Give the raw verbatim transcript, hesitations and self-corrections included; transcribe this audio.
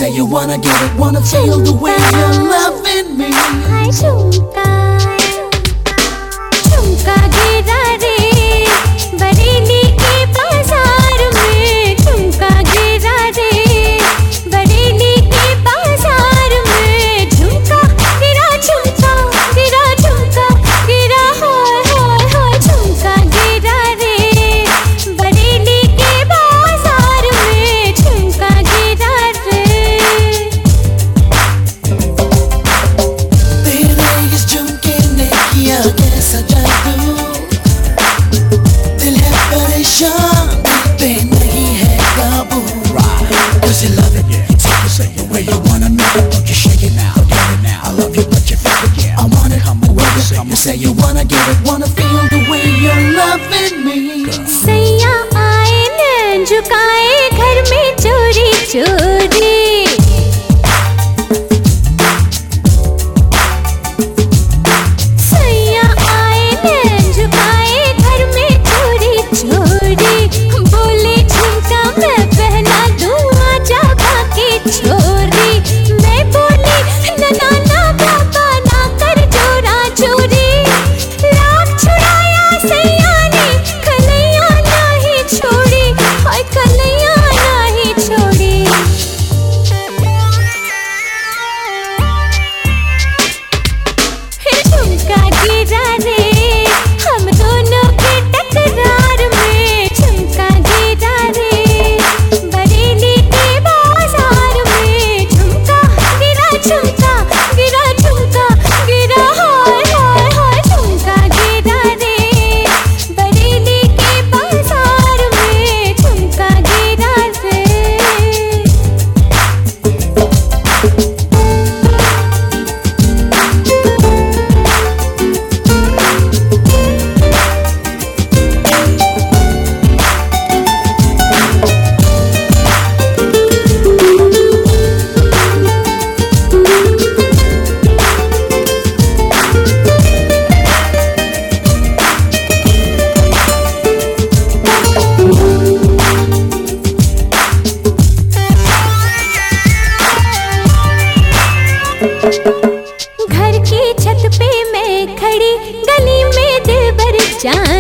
say you wanna get it, wanna feel the way you're loving me. हाय झुमका झुमका गिरा रे बरेली के बाजार में, झुमका गिरा रे बरेली के बाजार में, झुमका गिरा झुमका गिरा झुमका गिरा हाय हाय हाय, झुमका गिरा रे बरेली के बाजार में, झुमका गिरा रे। तेरे इस झुमके ने किया कैसा जादू, दिल है परेशान पे नहीं है काबू। Cause you love it, you take it, say it where you wanna make it. Don't you shake it now, get it now. I love you but you fake it, yeah. I want it, come away with it. You say you wanna get it, wanna feel the way you're loving me. सैया आए नैन झुकाए घर में चोरी चोरी, सैया आए नैन झुकाए घर में चोरी चोरी, बोले झुमका मैं पहना दूं आजा बाकी छोरी, मैं बोली ना ना ना बाबा ना कर चोरा चोरी, लाख छुड़ाया सैया ने कन्हैया नहीं छोड़ी, हाय कन्हैया नहीं छोड़ी। फिर झुमका गिरा रे हम दोनों के टकरार में, झुमका गिरा रे बरेली के बाजार में, झुमका गिरा झुमका गिरा झुमका गिरा हाय हाय हाय, झुमका गिरा रे बरेली के बाजार में, झुमका गिरा रे। घर की छत पे मैं खड़ी गली में दिलबर जान